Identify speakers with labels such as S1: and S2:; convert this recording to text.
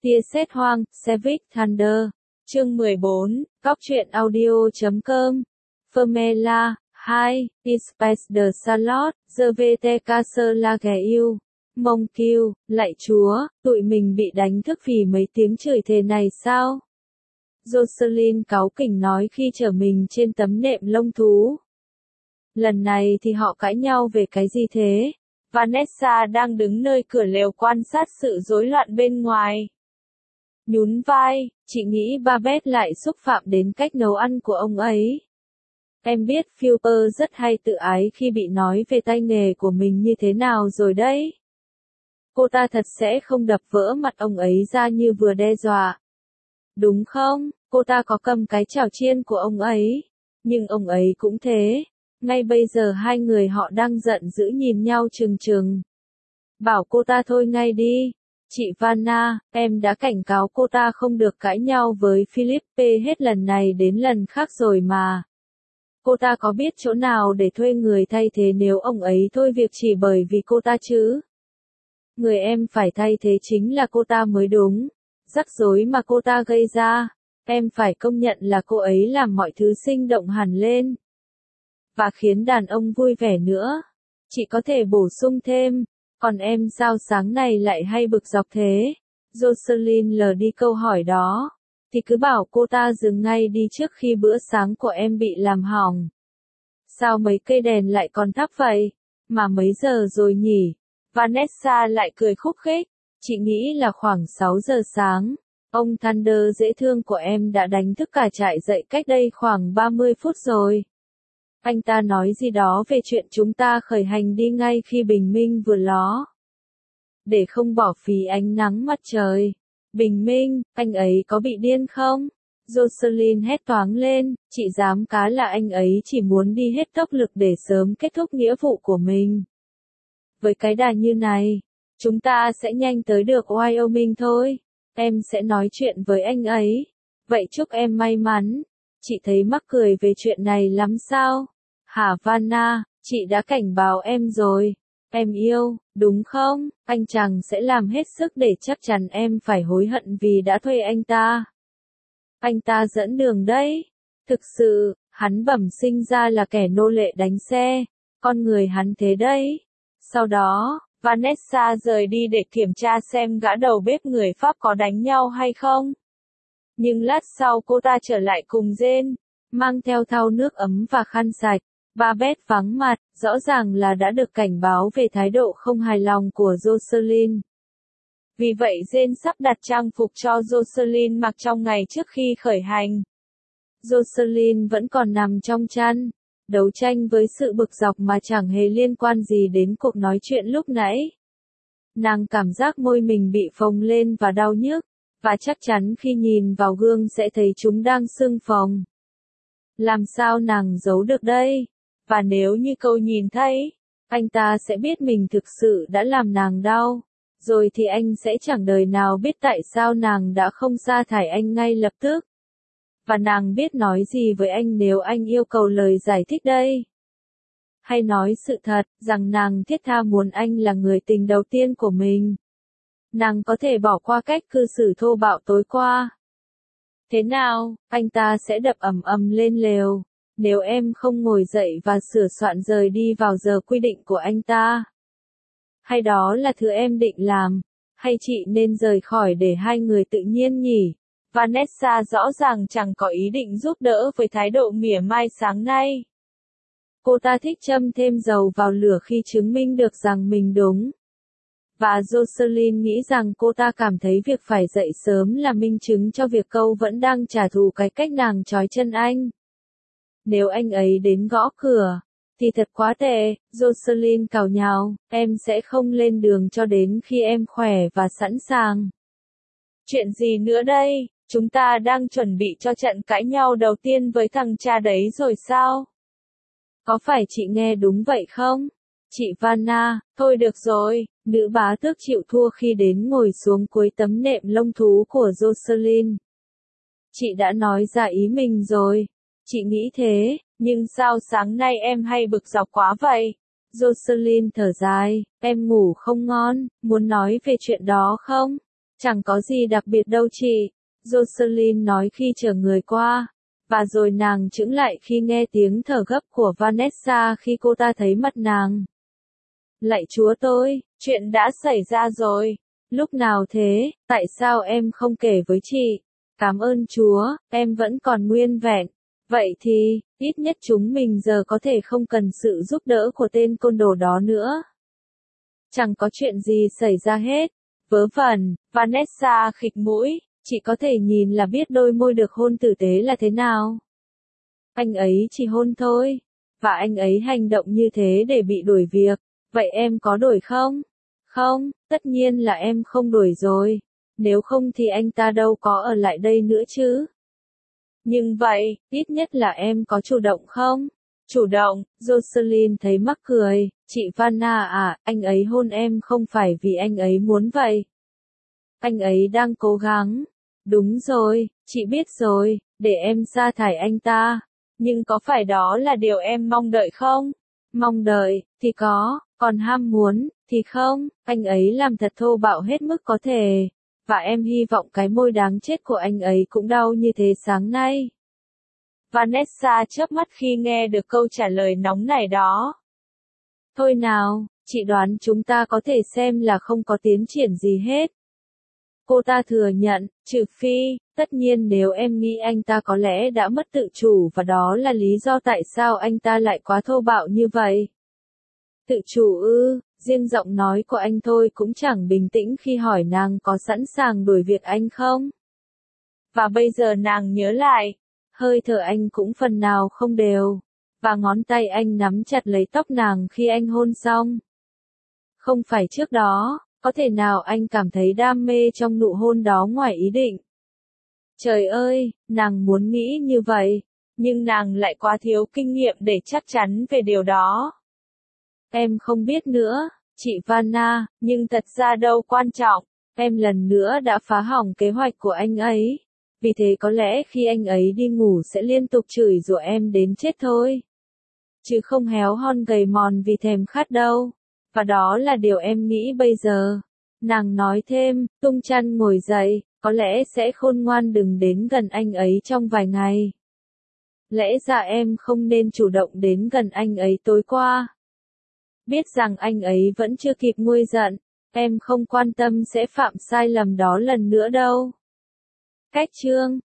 S1: Tia sét hoang, Savage Thunder. Chương 14, Góc truyện audio.com. Fermela, 2, Espace de Salot, The VT Castle Lageril. Mông kêu, lạy chúa, tụi mình bị đánh thức vì mấy tiếng chửi thề này sao? Jocelyn cáu kỉnh nói khi chở mình trên tấm nệm lông thú. Lần này thì họ cãi nhau về cái gì thế? Vanessa đang đứng nơi cửa lều quan sát sự rối loạn bên ngoài. Nhún vai, chị nghĩ Babette lại xúc phạm đến cách nấu ăn của ông ấy. Em biết Philipper rất hay tự ái khi bị nói về tay nghề của mình như thế nào rồi đấy. Cô ta thật sẽ không đập vỡ mặt ông ấy ra như vừa đe dọa. Đúng không? Cô ta có cầm cái chảo chiên của ông ấy. Nhưng ông ấy cũng thế. Ngay bây giờ hai người họ đang giận dữ nhìn nhau trừng trừng. Bảo cô ta thôi ngay đi. Chị Vanna, em đã cảnh cáo cô ta không được cãi nhau với Philippe hết lần này đến lần khác rồi mà. Cô ta có biết chỗ nào để thuê người thay thế nếu ông ấy thôi việc chỉ bởi vì cô ta chứ? Người em phải thay thế chính là cô ta mới đúng. Rắc rối mà cô ta gây ra, em phải công nhận là cô ấy làm mọi thứ sinh động hẳn lên. Và khiến đàn ông vui vẻ nữa. Chị có thể bổ sung thêm, còn em sao sáng này lại hay bực dọc thế? Jocelyn lờ đi câu hỏi đó. Thì cứ bảo cô ta dừng ngay đi trước khi bữa sáng của em bị làm hỏng. Sao mấy cây đèn lại còn thắp vậy? Mà mấy giờ rồi nhỉ? Vanessa lại cười khúc khích. Chị nghĩ là khoảng 6 giờ sáng. Ông Thunder dễ thương của em đã đánh thức cả trại dậy cách đây khoảng 30 phút rồi. Anh ta nói gì đó về chuyện chúng ta khởi hành đi ngay khi bình minh vừa ló. Để không bỏ phí ánh nắng mặt trời. Bình minh, anh ấy có bị điên không? Jocelyn hét toáng lên, chị dám cá là anh ấy chỉ muốn đi hết tốc lực để sớm kết thúc nghĩa vụ của mình. Với cái đà như này, chúng ta sẽ nhanh tới được Wyoming thôi. Em sẽ nói chuyện với anh ấy. Vậy chúc em may mắn. Chị thấy mắc cười về chuyện này lắm sao? Hả Vanna, chị đã cảnh báo em rồi. Em yêu, đúng không? Anh chàng sẽ làm hết sức để chắc chắn em phải hối hận vì đã thuê anh ta. Anh ta dẫn đường đấy. Thực sự, hắn bẩm sinh ra là kẻ nô lệ đánh xe. Con người hắn thế đấy. Sau đó, Vanessa rời đi để kiểm tra xem gã đầu bếp người Pháp có đánh nhau hay không. Nhưng lát sau cô ta trở lại cùng Jane, mang theo thau nước ấm và khăn sạch. Babette vắng mặt, rõ ràng là đã được cảnh báo về thái độ không hài lòng của Jocelyn. Vì vậy Jane sắp đặt trang phục cho Jocelyn mặc trong ngày trước khi khởi hành. Jocelyn vẫn còn nằm trong chăn, đấu tranh với sự bực dọc mà chẳng hề liên quan gì đến cuộc nói chuyện lúc nãy. Nàng cảm giác môi mình bị phồng lên và đau nhức, và chắc chắn khi nhìn vào gương sẽ thấy chúng đang sưng phồng. Làm sao nàng giấu được đây? Và nếu như cậu nhìn thấy, anh ta sẽ biết mình thực sự đã làm nàng đau. Rồi thì anh sẽ chẳng đời nào biết tại sao nàng đã không sa thải anh ngay lập tức. Và nàng biết nói gì với anh nếu anh yêu cầu lời giải thích đây? Hay nói sự thật, rằng nàng thiết tha muốn anh là người tình đầu tiên của mình. Nàng có thể bỏ qua cách cư xử thô bạo tối qua. Thế nào, anh ta sẽ đập ầm ầm lên lều. Nếu em không ngồi dậy và sửa soạn rời đi vào giờ quy định của anh ta. Hay đó là thứ em định làm, hay chị nên rời khỏi để hai người tự nhiên nhỉ? Vanessa rõ ràng chẳng có ý định giúp đỡ với thái độ mỉa mai sáng nay. Cô ta thích châm thêm dầu vào lửa khi chứng minh được rằng mình đúng. Và Jocelyn nghĩ rằng cô ta cảm thấy việc phải dậy sớm là minh chứng cho việc câu vẫn đang trả thù cái cách nàng trói chân anh. Nếu anh ấy đến gõ cửa, thì thật quá tệ, Jocelyn càu nhàu, em sẽ không lên đường cho đến khi em khỏe và sẵn sàng. Chuyện gì nữa đây, chúng ta đang chuẩn bị cho trận cãi nhau đầu tiên với thằng cha đấy rồi sao? Có phải chị nghe đúng vậy không? Chị Vanna, thôi được rồi, nữ bá tước chịu thua khi đến ngồi xuống cuối tấm nệm lông thú của Jocelyn. Chị đã nói ra ý mình rồi. Chị nghĩ thế, nhưng sao sáng nay em hay bực dọc quá vậy? Jocelyn thở dài, em ngủ không ngon, muốn nói về chuyện đó không? Chẳng có gì đặc biệt đâu chị, Jocelyn nói khi chở người qua. Và rồi nàng chững lại khi nghe tiếng thở gấp của Vanessa khi cô ta thấy mặt nàng. Lạy Chúa tôi, chuyện đã xảy ra rồi. Lúc nào thế, tại sao em không kể với chị? Cảm ơn Chúa, em vẫn còn nguyên vẹn. Vậy thì, ít nhất chúng mình giờ có thể không cần sự giúp đỡ của tên côn đồ đó nữa. Chẳng có chuyện gì xảy ra hết. Vớ vẩn, Vanessa khịt mũi, chị có thể nhìn là biết đôi môi được hôn tử tế là thế nào. Anh ấy chỉ hôn thôi, và anh ấy hành động như thế để bị đuổi việc. Vậy em có đuổi không? Không, tất nhiên là em không đuổi rồi. Nếu không thì anh ta đâu có ở lại đây nữa chứ. Nhưng vậy, ít nhất là em có chủ động không? Chủ động, Jocelyn thấy mắc cười, chị Vanna à, anh ấy hôn em không phải vì anh ấy muốn vậy. Anh ấy đang cố gắng. Đúng rồi, chị biết rồi, để em sa thải anh ta. Nhưng có phải đó là điều em mong đợi không? Mong đợi, thì có, còn ham muốn, thì không, anh ấy làm thật thô bạo hết mức có thể. Và em hy vọng cái môi đáng chết của anh ấy cũng đau như thế sáng nay. Vanessa chớp mắt khi nghe được câu trả lời nóng nảy đó. Thôi nào, chị đoán chúng ta có thể xem là không có tiến triển gì hết. Cô ta thừa nhận, trừ phi, tất nhiên nếu em nghĩ anh ta có lẽ đã mất tự chủ và đó là lý do tại sao anh ta lại quá thô bạo như vậy. Tự chủ ư, riêng giọng nói của anh thôi cũng chẳng bình tĩnh khi hỏi nàng có sẵn sàng đuổi việc anh không. Và bây giờ nàng nhớ lại, hơi thở anh cũng phần nào không đều, và ngón tay anh nắm chặt lấy tóc nàng khi anh hôn xong. Không phải trước đó, có thể nào anh cảm thấy đam mê trong nụ hôn đó ngoài ý định. Trời ơi, nàng muốn nghĩ như vậy, nhưng nàng lại quá thiếu kinh nghiệm để chắc chắn về điều đó. Em không biết nữa, chị Vanna, nhưng thật ra đâu quan trọng, em lần nữa đã phá hỏng kế hoạch của anh ấy. Vì thế có lẽ khi anh ấy đi ngủ sẽ liên tục chửi rủa em đến chết thôi. Chứ không héo hon gầy mòn vì thèm khát đâu. Và đó là điều em nghĩ bây giờ. Nàng nói thêm, tung chăn ngồi dậy, có lẽ sẽ khôn ngoan đừng đến gần anh ấy trong vài ngày. Lẽ ra em không nên chủ động đến gần anh ấy tối qua. Biết rằng anh ấy vẫn chưa kịp nguôi giận, em không quan tâm sẽ phạm sai lầm đó lần nữa đâu. Cách chương